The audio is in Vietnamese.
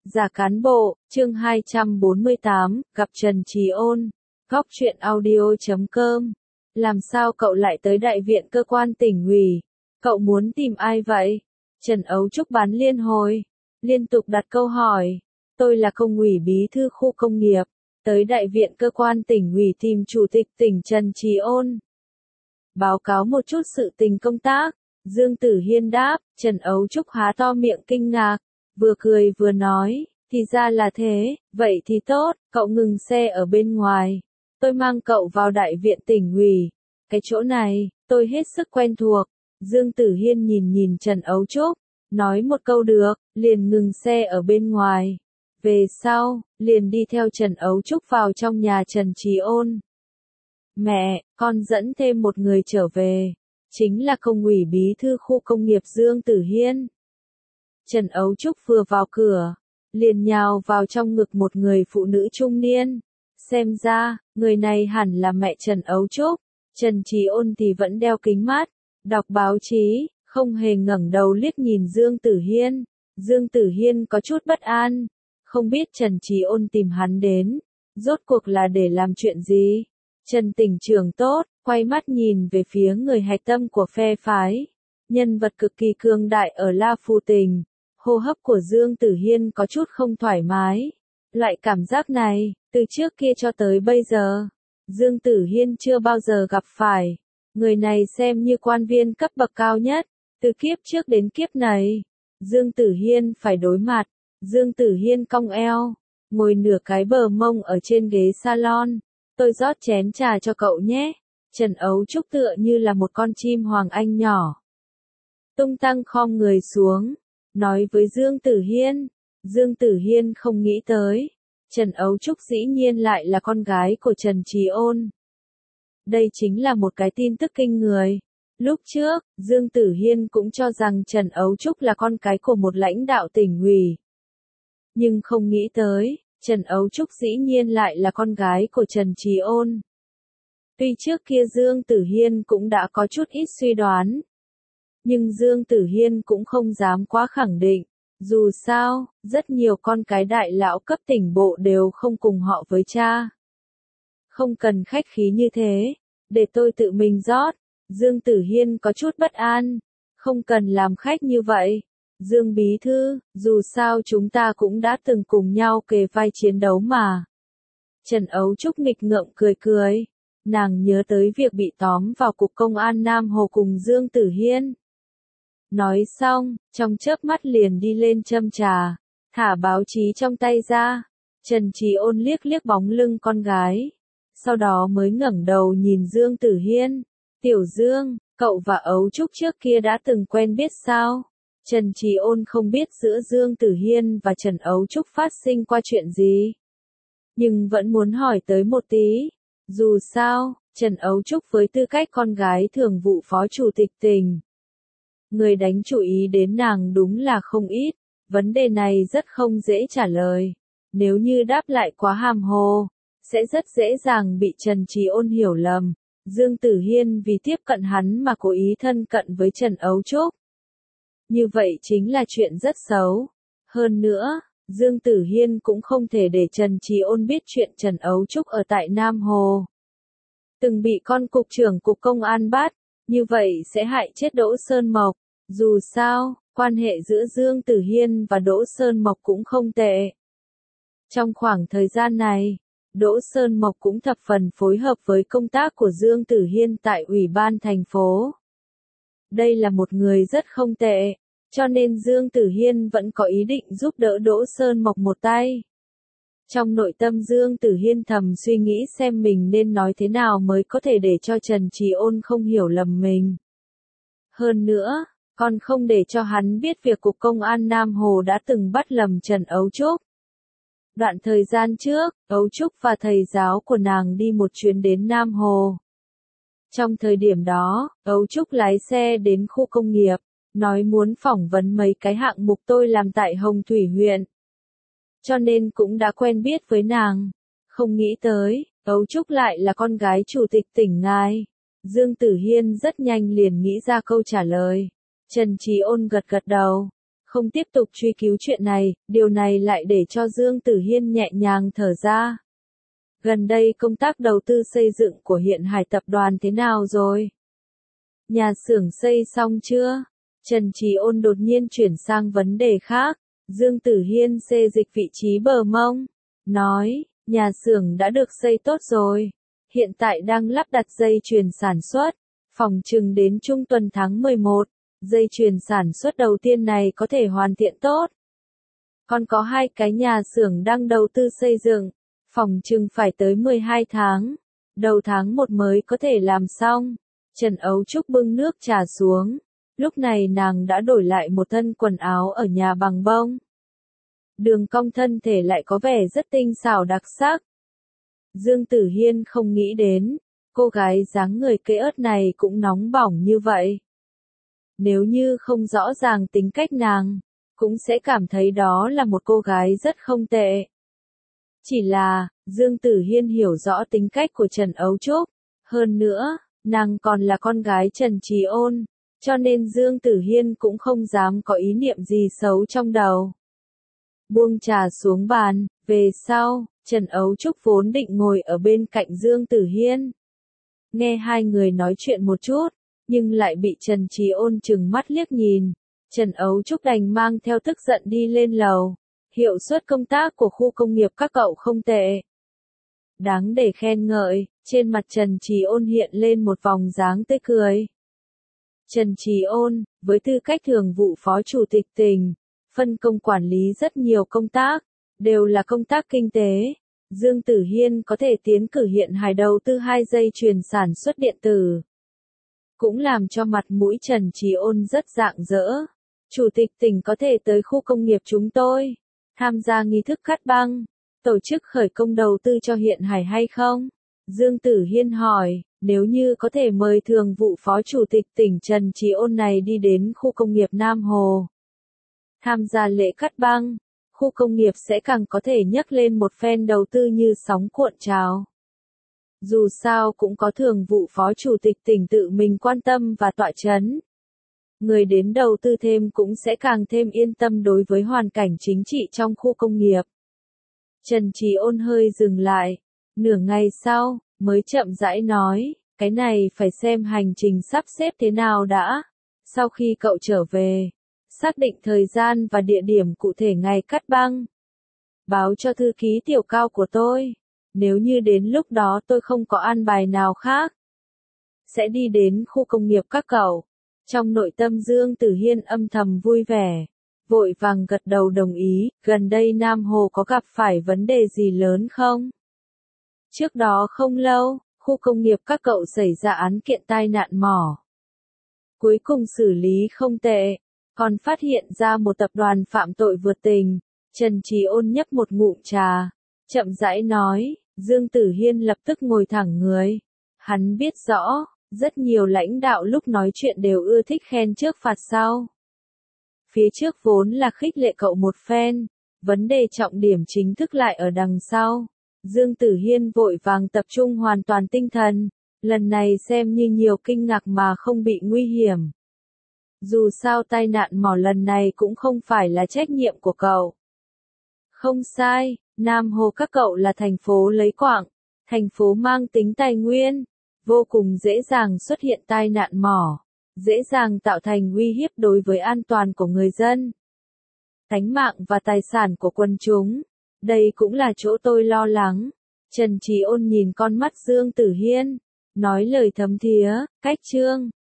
Giả cán bộ, chương 248, gặp Trần Trí Ôn. Góc truyện audio.com. Làm sao cậu lại tới đại viện cơ quan tỉnh ủy? Cậu muốn tìm ai vậy? Trần Ấu Trúc bán liên hồi, liên tục đặt câu hỏi. Tôi là công ủy bí thư khu công nghiệp, tới đại viện cơ quan tỉnh ủy tìm chủ tịch tỉnh Trần Trí Ôn. Báo cáo một chút sự tình công tác. Dương Tử Hiên đáp. Trần Ấu Trúc há to miệng kinh ngạc, vừa cười vừa nói, thì ra là thế, vậy thì tốt, cậu ngừng xe ở bên ngoài. Tôi mang cậu vào đại viện tỉnh ủy. Cái chỗ này, tôi hết sức quen thuộc. Dương Tử Hiên nhìn Trần Ấu Trúc, nói một câu được, liền ngừng xe ở bên ngoài. Về sau, liền đi theo Trần Ấu Trúc vào trong nhà Trần Trí Ôn. Mẹ, con dẫn thêm một người trở về. Chính là công ủy bí thư khu công nghiệp Dương Tử Hiên. Trần Ấu Trúc vừa vào cửa, liền nhào vào trong ngực một người phụ nữ trung niên. Xem ra, người này hẳn là mẹ Trần Ấu Trúc. Trần Trí Ôn thì vẫn đeo kính mát, đọc báo chí, không hề ngẩng đầu liếc nhìn Dương Tử Hiên. Dương Tử Hiên có chút bất an, không biết Trần Trí Ôn tìm hắn đến, rốt cuộc là để làm chuyện gì. Trần tỉnh trưởng tốt, quay mắt nhìn về phía người hạch tâm của phe phái, nhân vật cực kỳ cường đại ở La Phù Tỉnh. Hô hấp của Dương Tử Hiên có chút không thoải mái. Loại cảm giác này, từ trước kia cho tới bây giờ, Dương Tử Hiên chưa bao giờ gặp phải. Người này xem như quan viên cấp bậc cao nhất, từ kiếp trước đến kiếp này. Dương Tử Hiên phải đối mặt. Dương Tử Hiên cong eo, ngồi nửa cái bờ mông ở trên ghế salon. Tôi rót chén trà cho cậu nhé. Trần Ấu Trúc tựa như là một con chim hoàng anh nhỏ, tung tăng khom người xuống, nói với Dương Tử Hiên. Dương Tử Hiên không nghĩ tới, Trần Ấu Trúc dĩ nhiên lại là con gái của Trần Trí Ôn. Đây chính là một cái tin tức kinh người. Lúc trước, Dương Tử Hiên cũng cho rằng Trần Ấu Trúc là con cái của một lãnh đạo tỉnh ủy. Nhưng không nghĩ tới, Trần Ấu Trúc dĩ nhiên lại là con gái của Trần Trí Ôn. Tuy trước kia Dương Tử Hiên cũng đã có chút ít suy đoán, nhưng Dương Tử Hiên cũng không dám quá khẳng định. Dù sao, rất nhiều con cái đại lão cấp tỉnh bộ đều không cùng họ với cha. Không cần khách khí như thế, để tôi tự mình rót. Dương Tử Hiên có chút bất an. Không cần làm khách như vậy. Dương bí thư, dù sao chúng ta cũng đã từng cùng nhau kề vai chiến đấu mà. Trần Ấu Trúc nghịch ngợm cười cười. Nàng nhớ tới việc bị tóm vào cục công an Nam Hồ cùng Dương Tử Hiên. Nói xong, trong chớp mắt liền đi lên châm trà, thả báo chí trong tay ra. Trần Trí Ôn liếc liếc bóng lưng con gái, sau đó mới ngẩng đầu nhìn Dương Tử Hiên. Tiểu Dương, cậu và Ấu Trúc trước kia đã từng quen biết sao? Trần Trí Ôn không biết giữa Dương Tử Hiên và Trần Ấu Trúc phát sinh qua chuyện gì, nhưng vẫn muốn hỏi tới một tí. Dù sao, Trần Ấu Trúc với tư cách con gái thường vụ phó chủ tịch tỉnh, người đánh chú ý đến nàng đúng là không ít. Vấn đề này rất không dễ trả lời. Nếu như đáp lại quá hàm hồ, sẽ rất dễ dàng bị Trần Trí Ôn hiểu lầm. Dương Tử Hiên vì tiếp cận hắn mà cố ý thân cận với Trần Ấu Trúc. Như vậy chính là chuyện rất xấu. Hơn nữa, Dương Tử Hiên cũng không thể để Trần Trí Ôn biết chuyện Trần Ấu Trúc ở tại Nam Hồ từng bị con cục trưởng cục công an bắt, như vậy sẽ hại chết Đỗ Sơn Mộc. Dù sao, quan hệ giữa Dương Tử Hiên và Đỗ Sơn Mộc cũng không tệ. Trong khoảng thời gian này, Đỗ Sơn Mộc cũng thập phần phối hợp với công tác của Dương Tử Hiên tại Ủy ban thành phố. Đây là một người rất không tệ, cho nên Dương Tử Hiên vẫn có ý định giúp đỡ Đỗ Sơn Mộc một tay. Trong nội tâm Dương Tử Hiên thầm suy nghĩ xem mình nên nói thế nào mới có thể để cho Trần Trí Ôn không hiểu lầm mình. Hơn nữa, còn không để cho hắn biết việc Cục Công an Nam Hồ đã từng bắt lầm Trần Ấu Trúc. Đoạn thời gian trước, Ấu Trúc và thầy giáo của nàng đi một chuyến đến Nam Hồ. Trong thời điểm đó, Ấu Trúc lái xe đến khu công nghiệp, nói muốn phỏng vấn mấy cái hạng mục tôi làm tại Hồng Thủy huyện. Cho nên cũng đã quen biết với nàng. Không nghĩ tới, Ấu Trúc lại là con gái chủ tịch tỉnh ngài. Dương Tử Hiên rất nhanh liền nghĩ ra câu trả lời. Trần Trí Ôn gật gật đầu. không tiếp tục truy cứu chuyện này, điều này lại để cho Dương Tử Hiên nhẹ nhàng thở ra. Gần đây công tác đầu tư xây dựng của Hiện Hải tập đoàn thế nào rồi? Nhà xưởng xây xong chưa? Trần Trì Ôn đột nhiên chuyển sang vấn đề khác. Dương Tử Hiên xê dịch vị trí bờ mông, nói, nhà xưởng đã được xây tốt rồi. Hiện tại đang lắp đặt dây chuyền sản xuất. Phỏng chừng đến trung tuần tháng 11, dây chuyền sản xuất đầu tiên này có thể hoàn thiện tốt. Còn có 2 cái nhà xưởng đang đầu tư xây dựng. Phỏng chừng phải tới 12 tháng. Đầu tháng 1 mới có thể làm xong. Trần Ấu Trúc bưng nước trà xuống. Lúc này nàng đã đổi lại một thân quần áo ở nhà bằng bông. Đường cong thân thể lại có vẻ rất tinh xảo đặc sắc. Dương Tử Hiên không nghĩ đến, cô gái dáng người cây ớt này cũng nóng bỏng như vậy. Nếu như không rõ ràng tính cách nàng, cũng sẽ cảm thấy đó là một cô gái rất không tệ. Chỉ là, Dương Tử Hiên hiểu rõ tính cách của Trần Ấu Trúc. Hơn nữa, nàng còn là con gái Trần Trì Ôn, cho nên Dương Tử Hiên cũng không dám có ý niệm gì xấu trong đầu. Buông trà xuống bàn, về sau, Trần Ấu Trúc vốn định ngồi ở bên cạnh Dương Tử Hiên. Nghe hai người nói chuyện một chút, nhưng lại bị Trần Trì Ôn trừng mắt liếc nhìn. Trần Ấu Trúc đành mang theo tức giận đi lên lầu. Hiệu suất công tác của khu công nghiệp các cậu không tệ. Đáng để khen ngợi, trên mặt Trần Trì Ôn hiện lên một vòng dáng tươi cười. Trần Trì Ôn, với tư cách thường vụ phó chủ tịch tỉnh, phân công quản lý rất nhiều công tác, đều là công tác kinh tế. Dương Tử Hiên có thể tiến cử Hiện Hải đầu tư 2 dây chuyền sản xuất điện tử. Cũng làm cho mặt mũi Trần Trì Ôn rất rạng rỡ. Chủ tịch tỉnh có thể tới khu công nghiệp chúng tôi, tham gia nghi thức cắt băng, tổ chức khởi công đầu tư cho Hiện Hải hay không? Dương Tử Hiên hỏi, nếu như có thể mời thường vụ phó chủ tịch tỉnh Trần Trì Ôn này đi đến khu công nghiệp Nam Hồ, tham gia lễ cắt băng, khu công nghiệp sẽ càng có thể nhấc lên một phen đầu tư như sóng cuộn trào. Dù sao cũng có thường vụ phó chủ tịch tỉnh tự mình quan tâm và tọa chấn. Người đến đầu tư thêm cũng sẽ càng thêm yên tâm đối với hoàn cảnh chính trị trong khu công nghiệp. Trần Trì Ôn hơi dừng lại, nửa ngày sau, mới chậm rãi nói, cái này phải xem hành trình sắp xếp thế nào đã. Sau khi cậu trở về, xác định thời gian và địa điểm cụ thể ngày cắt băng. Báo cho thư ký tiểu cao của tôi, nếu như đến lúc đó tôi không có an bài nào khác, sẽ đi đến khu công nghiệp các cậu. Trong nội tâm Dương Tử Hiên âm thầm vui vẻ, vội vàng gật đầu đồng ý. Gần đây Nam Hồ có gặp phải vấn đề gì lớn không? Trước đó không lâu, khu công nghiệp các cậu xảy ra án kiện tai nạn mỏ. Cuối cùng xử lý không tệ, còn phát hiện ra một tập đoàn phạm tội vượt tình. Trần Trì Ôn nhấp một ngụm trà, chậm rãi nói. Dương Tử Hiên lập tức ngồi thẳng người. Hắn biết rõ, rất nhiều lãnh đạo lúc nói chuyện đều ưa thích khen trước phạt sau. Phía trước vốn là khích lệ cậu một phen, vấn đề trọng điểm chính thức lại ở đằng sau. Dương Tử Hiên vội vàng tập trung hoàn toàn tinh thần, lần này xem như nhiều kinh ngạc mà không bị nguy hiểm. Dù sao tai nạn mỏ lần này cũng không phải là trách nhiệm của cậu. Không sai, Nam Hồ các cậu là thành phố lấy quặng, thành phố mang tính tài nguyên, vô cùng dễ dàng xuất hiện tai nạn mỏ, dễ dàng tạo thành uy hiếp đối với an toàn của người dân, tánh mạng và tài sản của quần chúng. Đây cũng là chỗ tôi lo lắng. Trần Trì Ôn nhìn con mắt Dương Tử Hiên, nói lời thấm thía, cách Trương